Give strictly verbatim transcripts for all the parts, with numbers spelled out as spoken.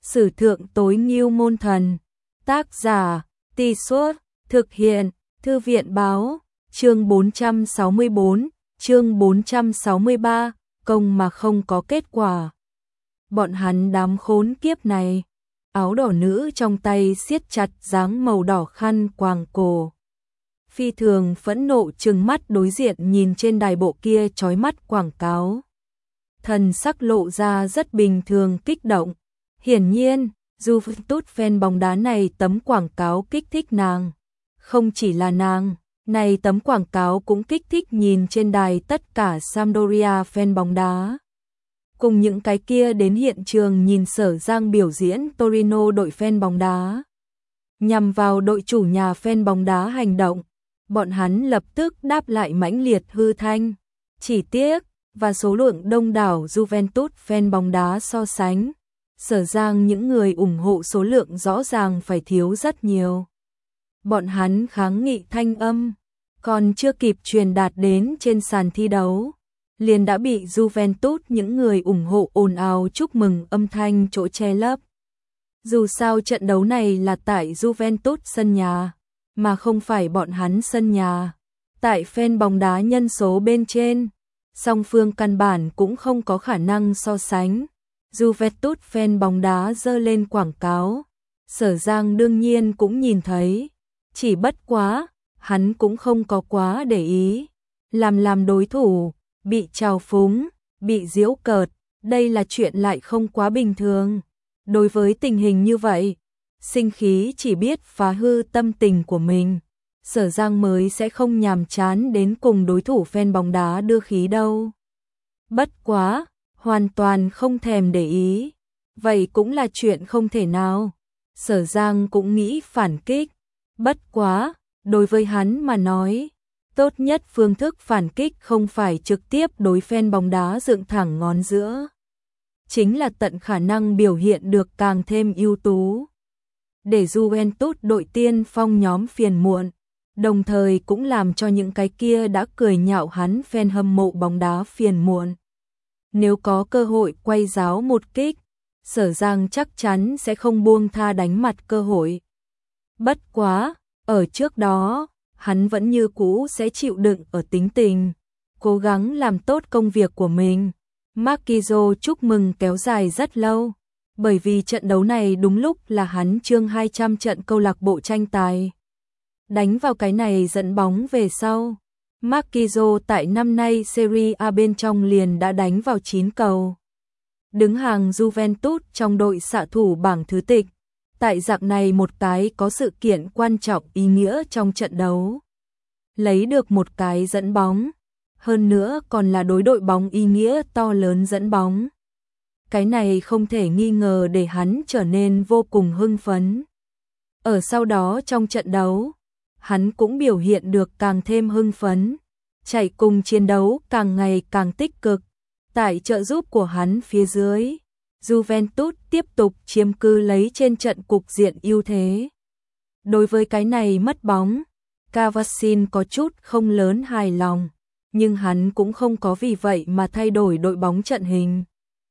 Sử thượng tối ngưu môn thần. Tác giả, Tì Suốt, thực hiện, Thư viện báo, chương bốn trăm sáu mươi bốn, chương bốn trăm sáu mươi ba, công mà không có kết quả. Bọn hắn đám khốn kiếp này, áo đỏ nữ trong tay siết chặt dáng màu đỏ khăn quàng cổ. Phi thường phẫn nộ trừng mắt đối diện nhìn trên đài bộ kia chói mắt quảng cáo. Thần sắc lộ ra rất bình thường kích động. Hiển nhiên, Juventus fan bóng đá này tấm quảng cáo kích thích nàng. Không chỉ là nàng, này tấm quảng cáo cũng kích thích nhìn trên đài tất cả Sampdoria fan bóng đá. Cùng những cái kia đến hiện trường nhìn Sở Giang biểu diễn Torino đội fan bóng đá. Nhằm vào đội chủ nhà fan bóng đá hành động, bọn hắn lập tức đáp lại mãnh liệt hư thanh. Chỉ tiếc, và số lượng đông đảo Juventus fan bóng đá so sánh, Sở Giang những người ủng hộ số lượng rõ ràng phải thiếu rất nhiều. Bọn hắn kháng nghị thanh âm, còn chưa kịp truyền đạt đến trên sàn thi đấu, liền đã bị Juventus những người ủng hộ ồn ào chúc mừng âm thanh chỗ che lấp. Dù sao trận đấu này là tại Juventus sân nhà, mà không phải bọn hắn sân nhà. Tại fan bóng đá nhân số bên trên, song phương căn bản cũng không có khả năng so sánh. Juventus fan bóng đá dơ lên quảng cáo, Sở Giang đương nhiên cũng nhìn thấy, chỉ bất quá, hắn cũng không có quá để ý. Làm làm đối thủ, bị trào phúng, bị giễu cợt, đây là chuyện lại không quá bình thường. Đối với tình hình như vậy, sinh khí chỉ biết phá hư tâm tình của mình. Sở Giang mới sẽ không nhàm chán đến cùng đối thủ fan bóng đá đưa khí đâu. Bất quá, hoàn toàn không thèm để ý. Vậy cũng là chuyện không thể nào. Sở Giang cũng nghĩ phản kích. Bất quá, đối với hắn mà nói, tốt nhất phương thức phản kích không phải trực tiếp đối fan bóng đá dựng thẳng ngón giữa. Chính là tận khả năng biểu hiện được càng thêm ưu tú. Để Juventus đội tiên phong nhóm phiền muộn, đồng thời cũng làm cho những cái kia đã cười nhạo hắn fan hâm mộ bóng đá phiền muộn. Nếu có cơ hội quay giáo một kích, Sở Giang chắc chắn sẽ không buông tha đánh mặt cơ hội. Bất quá, ở trước đó, hắn vẫn như cũ sẽ chịu đựng ở tính tình, cố gắng làm tốt công việc của mình. Marquinhos chúc mừng kéo dài rất lâu, bởi vì trận đấu này đúng lúc là hắn chương hai trăm trận câu lạc bộ tranh tài. Đánh vào cái này dẫn bóng về sau. Marquinhos tại năm nay Serie A bên trong liền đã đánh vào chín cầu. Đứng hàng Juventus trong đội xạ thủ bảng thứ tịch. Tại dạng này một cái có sự kiện quan trọng ý nghĩa trong trận đấu. Lấy được một cái dẫn bóng. Hơn nữa còn là đối đội bóng ý nghĩa to lớn dẫn bóng. Cái này không thể nghi ngờ để hắn trở nên vô cùng hưng phấn. Ở sau đó trong trận đấu, hắn cũng biểu hiện được càng thêm hưng phấn, chạy cùng chiến đấu càng ngày càng tích cực. Tại trợ giúp của hắn phía dưới, Juventus tiếp tục chiếm cứ lấy trên trận cục diện ưu thế. Đối với cái này mất bóng, Cavasin có chút không lớn hài lòng, nhưng hắn cũng không có vì vậy mà thay đổi đội bóng trận hình.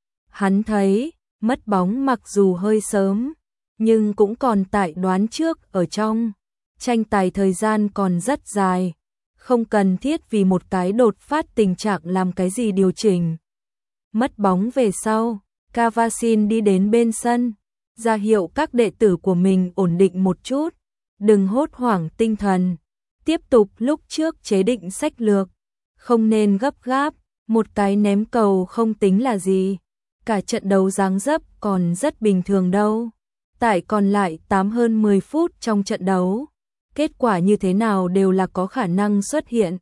Hắn thấy, mất bóng mặc dù hơi sớm, nhưng cũng còn tại đoán trước ở trong. Tranh tài thời gian còn rất dài, không cần thiết vì một cái đột phát tình trạng làm cái gì điều chỉnh. Mất bóng về sau, Cavasin đi đến bên sân, ra hiệu các đệ tử của mình ổn định một chút, đừng hốt hoảng tinh thần, tiếp tục lúc trước chế định sách lược, không nên gấp gáp, một cái ném cầu không tính là gì, cả trận đấu dáng dấp còn rất bình thường đâu. Tại còn lại tám hơn mười phút trong trận đấu, kết quả như thế nào đều là có khả năng xuất hiện.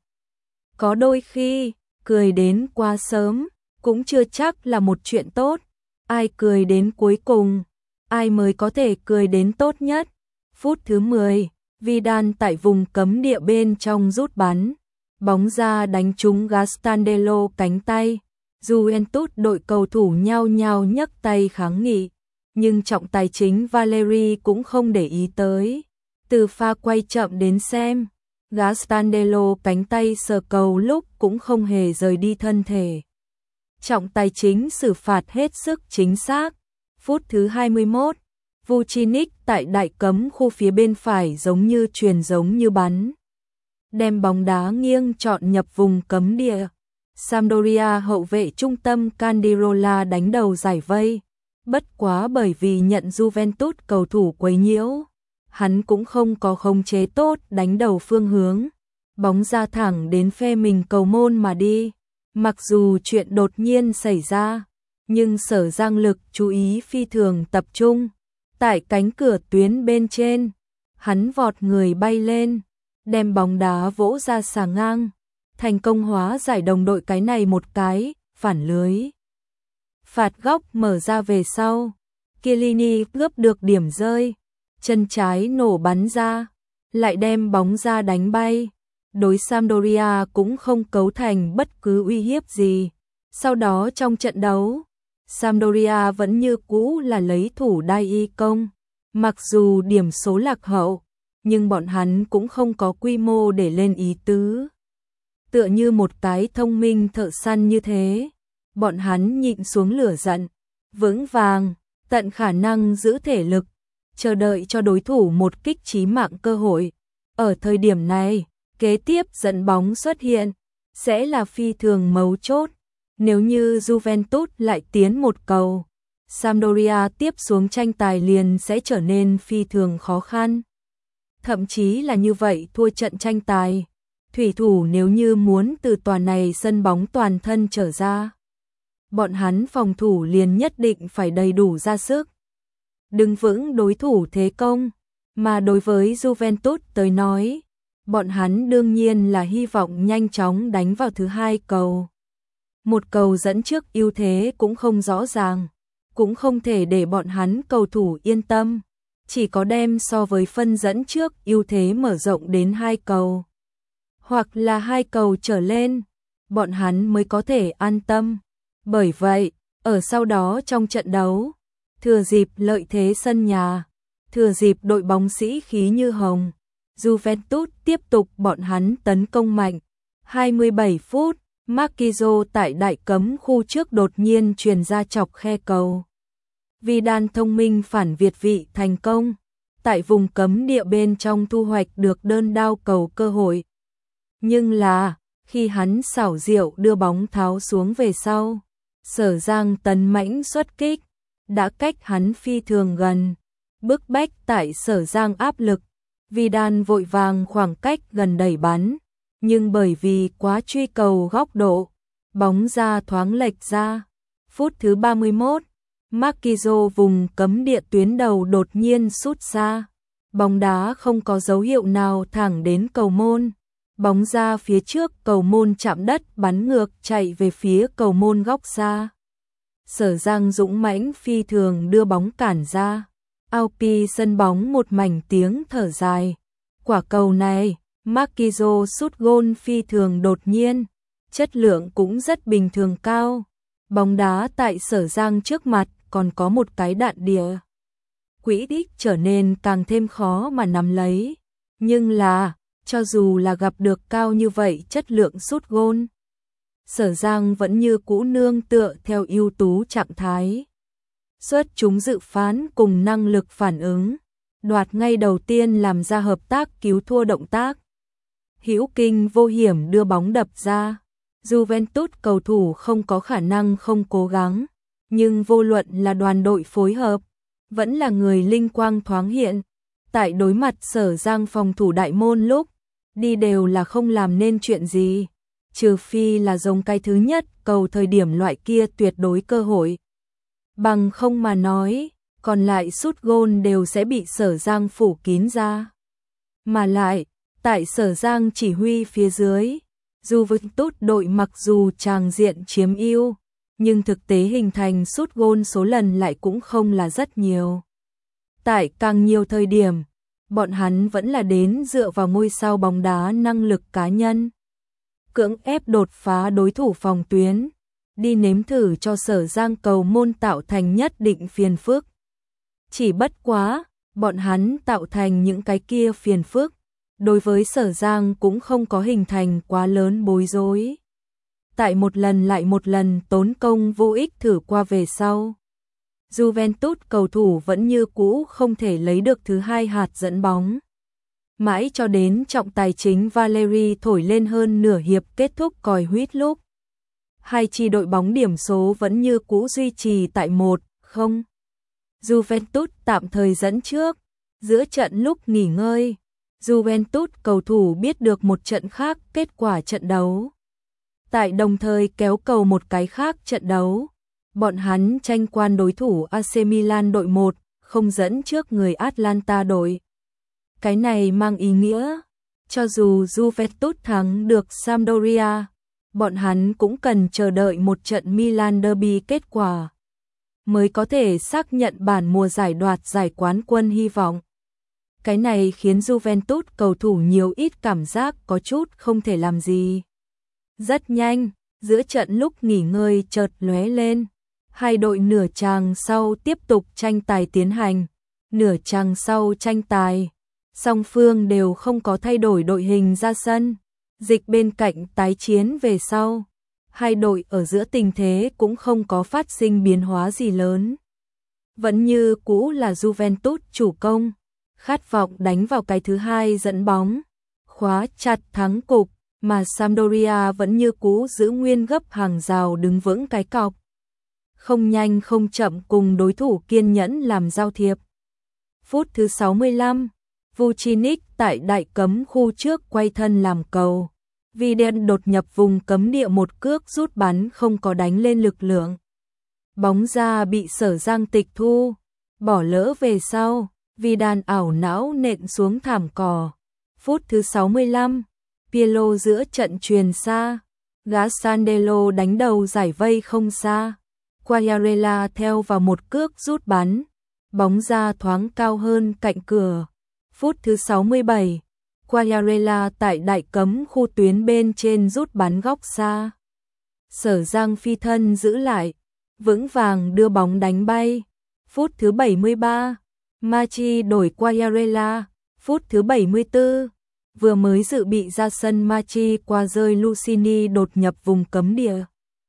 Có đôi khi, cười đến quá sớm, cũng chưa chắc là một chuyện tốt. Ai cười đến cuối cùng, ai mới có thể cười đến tốt nhất. Phút thứ mười, Vidal tại vùng cấm địa bên trong rút bắn. Bóng ra đánh trúng Gastandello cánh tay. Juventus đội cầu thủ nhao nhao nhấc tay kháng nghị. Nhưng trọng tài chính Valeri cũng không để ý tới. Từ pha quay chậm đến xem, Gastandello cánh tay sờ cầu lúc cũng không hề rời đi thân thể. Trọng tài chính xử phạt hết sức chính xác, Phút thứ hai mươi mốt, Vucinic tại đại cấm khu phía bên phải giống như chuyền giống như bắn. Đem bóng đá nghiêng chọn nhập vùng cấm địa. Sampdoria hậu vệ trung tâm Candirola đánh đầu giải vây. Bất quá bởi vì nhận Juventus cầu thủ quấy nhiễu, hắn cũng không có khống chế tốt đánh đầu phương hướng. Bóng ra thẳng đến phe mình cầu môn mà đi. Mặc dù chuyện đột nhiên xảy ra, nhưng Sở Giang Lực chú ý phi thường tập trung. Tại cánh cửa tuyến bên trên, hắn vọt người bay lên, đem bóng đá vỗ ra xà ngang, thành công hóa giải đồng đội cái này một cái, phản lưới. Phạt góc mở ra về sau, Chiellini cướp được điểm rơi, chân trái nổ bắn ra, lại đem bóng ra đánh bay. Đối Sampdoria cũng không cấu thành bất cứ uy hiếp gì. Sau đó trong trận đấu, Sampdoria vẫn như cũ là lấy thủ đai y công. Mặc dù điểm số lạc hậu, nhưng bọn hắn cũng không có quy mô để lên ý tứ. Tựa như một cái thông minh thợ săn như thế, bọn hắn nhịn xuống lửa giận, vững vàng, tận khả năng giữ thể lực, chờ đợi cho đối thủ một kích chí mạng cơ hội. Ở thời điểm này, kế tiếp dẫn bóng xuất hiện, sẽ là phi thường mấu chốt. Nếu như Juventus lại tiến một cầu, Sampdoria tiếp xuống tranh tài liền sẽ trở nên phi thường khó khăn. Thậm chí là như vậy thua trận tranh tài. Thủy thủ nếu như muốn từ tòa này sân bóng toàn thân trở ra, bọn hắn phòng thủ liền nhất định phải đầy đủ ra sức, đứng vững đối thủ thế công. Mà đối với Juventus tới nói, bọn hắn đương nhiên là hy vọng nhanh chóng đánh vào thứ hai cầu. Một cầu dẫn trước ưu thế cũng không rõ ràng, cũng không thể để bọn hắn cầu thủ yên tâm, chỉ có đem so với phân dẫn trước ưu thế mở rộng đến hai cầu, hoặc là hai cầu trở lên, bọn hắn mới có thể an tâm. Bởi vậy, ở sau đó trong trận đấu, thừa dịp lợi thế sân nhà, thừa dịp đội bóng sĩ khí như hồng, Juventus tiếp tục bọn hắn tấn công mạnh. hai mươi bảy phút, Marquinhos tại đại cấm khu trước đột nhiên truyền ra chọc khe cầu. Vidal thông minh phản việt vị thành công, tại vùng cấm địa bên trong thu hoạch được đơn đao cầu cơ hội. Nhưng là, khi hắn xảo diệu đưa bóng tháo xuống về sau, Sở Giang tấn mãnh xuất kích, đã cách hắn phi thường gần, bức bách tại Sở Giang áp lực. Vidal vội vàng khoảng cách gần đẩy bắn, nhưng bởi vì quá truy cầu góc độ, bóng ra thoáng lệch ra. Phút thứ ba mươi mốt, Marquinhos vùng cấm địa tuyến đầu đột nhiên sút ra, bóng đá không có dấu hiệu nào thẳng đến cầu môn, bóng ra phía trước cầu môn chạm đất bắn ngược chạy về phía cầu môn góc xa. Sở Giang dũng mãnh phi thường đưa bóng cản ra. Aupi sân bóng một mảnh tiếng thở dài. Quả cầu này, Marquinhos sút gôn phi thường đột nhiên, chất lượng cũng rất bình thường cao. Bóng đá tại Sở Giang trước mặt còn có một cái đạn địa. Quỹ đích trở nên càng thêm khó mà nắm lấy. Nhưng là, cho dù là gặp được cao như vậy chất lượng sút gôn, Sở Giang vẫn như cũ nương tựa theo ưu tú trạng thái. Xuất chúng dự phán cùng năng lực phản ứng, đoạt ngay đầu tiên làm ra hợp tác cứu thua động tác. Hữu kinh vô hiểm đưa bóng đập ra. Juventus cầu thủ không có khả năng không cố gắng, nhưng vô luận là đoàn đội phối hợp, vẫn là người linh quang thoáng hiện. Tại đối mặt Sở Giang phòng thủ đại môn lúc, đi đều là không làm nên chuyện gì, trừ phi là giống cái thứ nhất cầu thời điểm loại kia tuyệt đối cơ hội. Bằng không mà nói, còn lại sút gôn đều sẽ bị Sở Giang phủ kín ra. Mà lại, tại Sở Giang chỉ huy phía dưới, Juventus đội mặc dù tràng diện chiếm ưu, nhưng thực tế hình thành sút gôn số lần lại cũng không là rất nhiều. Tại càng nhiều thời điểm, bọn hắn vẫn là đến dựa vào ngôi sao bóng đá năng lực cá nhân, cưỡng ép đột phá đối thủ phòng tuyến, đi nếm thử cho Sở Giang cầu môn tạo thành nhất định phiền phức. Chỉ bất quá, bọn hắn tạo thành những cái kia phiền phức, đối với Sở Giang cũng không có hình thành quá lớn bối rối. Tại một lần lại một lần tốn công vô ích thử qua về sau, Juventus cầu thủ vẫn như cũ không thể lấy được thứ hai hạt dẫn bóng. Mãi cho đến trọng tài chính Valeri thổi lên hơn nửa hiệp kết thúc còi huýt lúc. Hai chi đội bóng điểm số vẫn như cũ duy trì tại một không. Juventus tạm thời dẫn trước. Giữa trận lúc nghỉ ngơi, Juventus cầu thủ biết được một trận khác kết quả trận đấu. Tại đồng thời kéo cầu một cái khác trận đấu, bọn hắn tranh quan đối thủ a xê Milan đội một không dẫn trước người Atlanta đội. Cái này mang ý nghĩa, cho dù Juventus thắng được Sampdoria, bọn hắn cũng cần chờ đợi một trận Milan derby kết quả mới có thể xác nhận bản mùa giải đoạt giải quán quân hy vọng. Cái này khiến Juventus cầu thủ nhiều ít cảm giác có chút không thể làm gì. Rất nhanh, giữa trận lúc nghỉ ngơi chợt lóe lên, hai đội nửa chàng sau tiếp tục tranh tài tiến hành. Nửa chàng sau tranh tài, song phương đều không có thay đổi đội hình ra sân. Dịch bên cạnh tái chiến về sau, hai đội ở giữa tình thế cũng không có phát sinh biến hóa gì lớn. Vẫn như cũ là Juventus chủ công, khát vọng đánh vào cái thứ hai dẫn bóng, khóa chặt thắng cục, mà Sampdoria vẫn như cũ giữ nguyên gấp hàng rào đứng vững cái cọc. Không nhanh không chậm cùng đối thủ kiên nhẫn làm giao thiệp. Phút thứ sáu mươi lăm, Vucinic tại đại cấm khu trước quay thân làm cầu. Vidal đột nhập vùng cấm địa một cước rút bắn không có đánh lên lực lượng. Bóng ra bị Sở Giang tịch thu, bỏ lỡ về sau, Vidal ảo não nện xuống thảm cỏ. Phút thứ sáu mươi lăm, Pirlo giữa trận truyền xa, Gazzaniga đánh đầu giải vây không xa. Quagliarella theo vào một cước rút bắn, bóng ra thoáng cao hơn cạnh cửa. Phút thứ sáu mươi bảy, Quagliarella tại đại cấm khu tuyến bên trên rút bắn góc xa. Sở Giang phi thân giữ lại, vững vàng đưa bóng đánh bay. Phút thứ bảy mươi ba, Machi đổi Quagliarella. Phút thứ bảy mươi tư, vừa mới dự bị ra sân Machi qua rơi Lucini đột nhập vùng cấm địa.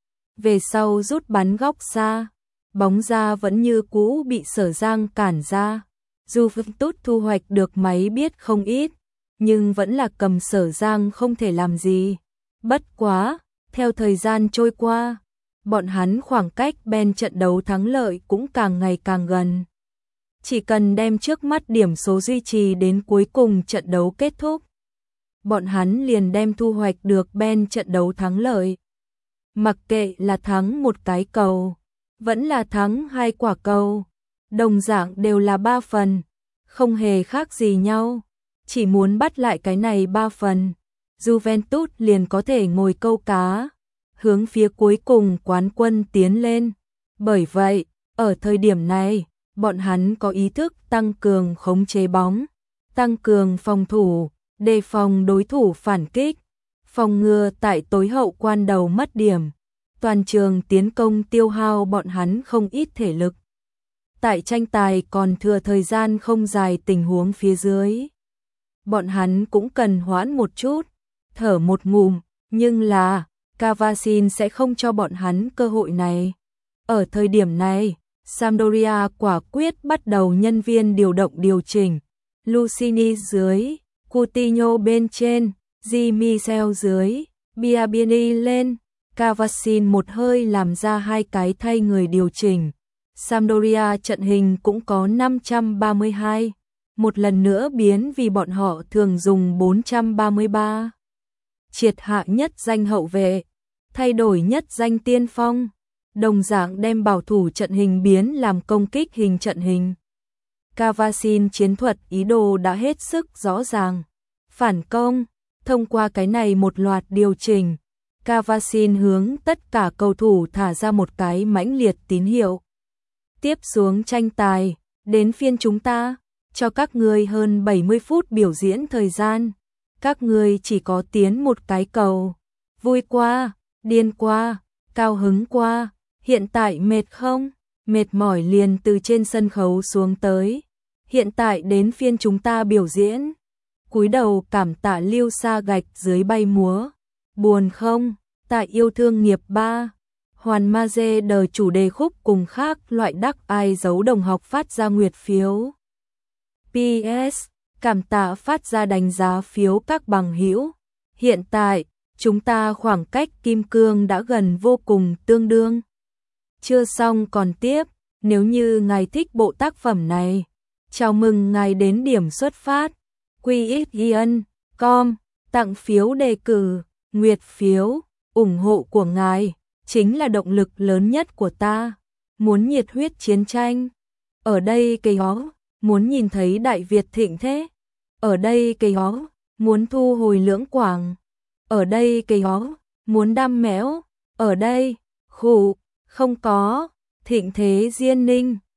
Về sau rút bắn góc xa, bóng ra vẫn như cũ bị Sở Giang cản ra. Juventus thu hoạch được máy biết không ít, nhưng vẫn là cầm Sở Giang không thể làm gì. Bất quá, theo thời gian trôi qua, bọn hắn khoảng cách bên trận đấu thắng lợi cũng càng ngày càng gần. Chỉ cần đem trước mắt điểm số duy trì đến cuối cùng trận đấu kết thúc, bọn hắn liền đem thu hoạch được bên trận đấu thắng lợi. Mặc kệ là thắng một cái cầu, vẫn là thắng hai quả cầu, đồng dạng đều là ba phần, không hề khác gì nhau. Chỉ muốn bắt lại cái này ba phần, Juventus liền có thể ngồi câu cá, hướng phía cuối cùng quán quân tiến lên. Bởi vậy, ở thời điểm này, bọn hắn có ý thức tăng cường khống chế bóng, tăng cường phòng thủ, đề phòng đối thủ phản kích, phòng ngừa tại tối hậu quan đầu mất điểm. Toàn trường tiến công tiêu hao bọn hắn không ít thể lực. Tại tranh tài còn thừa thời gian không dài tình huống phía dưới, bọn hắn cũng cần hoãn một chút, thở một ngụm, nhưng là Cavasin sẽ không cho bọn hắn cơ hội này. Ở thời điểm này, Sampdoria quả quyết bắt đầu nhân viên điều động điều chỉnh. Lucini dưới, Coutinho bên trên, Di Michel dưới, Biabiani lên. Cavasin một hơi làm ra hai cái thay người điều chỉnh. Sampdoria trận hình cũng có năm trăm ba mươi hai, một lần nữa biến vì bọn họ thường dùng bốn trăm ba mươi ba. Triệt hạ nhất danh hậu vệ, thay đổi nhất danh tiên phong, đồng dạng đem bảo thủ trận hình biến làm công kích hình trận hình. Cavasin chiến thuật ý đồ đã hết sức rõ ràng. Phản công, thông qua cái này một loạt điều chỉnh, Cavasin hướng tất cả cầu thủ thả ra một cái mãnh liệt tín hiệu. Tiếp xuống tranh tài, đến phiên chúng ta, cho các ngươi hơn bảy mươi phút biểu diễn thời gian. Các ngươi chỉ có tiến một cái cầu. Vui qua, điên qua, cao hứng qua, hiện tại mệt không? Mệt mỏi liền từ trên sân khấu xuống tới. Hiện tại đến phiên chúng ta biểu diễn. Cúi đầu cảm tạ lưu sa gạch dưới bay múa. Buồn không? Tại yêu thương nghiệp ba. Hoàn ma dê đời chủ đề khúc cùng khác loại đắc ai giấu đồng học phát ra nguyệt phiếu. pê ét. Cảm tạ phát ra đánh giá phiếu các bằng hữu. Hiện tại, chúng ta khoảng cách kim cương đã gần vô cùng tương đương. Chưa xong còn tiếp, nếu như ngài thích bộ tác phẩm này, chào mừng ngài đến điểm xuất phát quy ích ion chấm com tặng phiếu đề cử, nguyệt phiếu, ủng hộ của ngài chính là động lực lớn nhất của ta. Muốn nhiệt huyết chiến tranh, ở đây cây ó, muốn nhìn thấy Đại Việt thịnh thế, ở đây cây ó, muốn thu hồi Lưỡng Quảng, ở đây cây ó, muốn đam mẽo, ở đây, khủ, không có, thịnh thế Diên Ninh.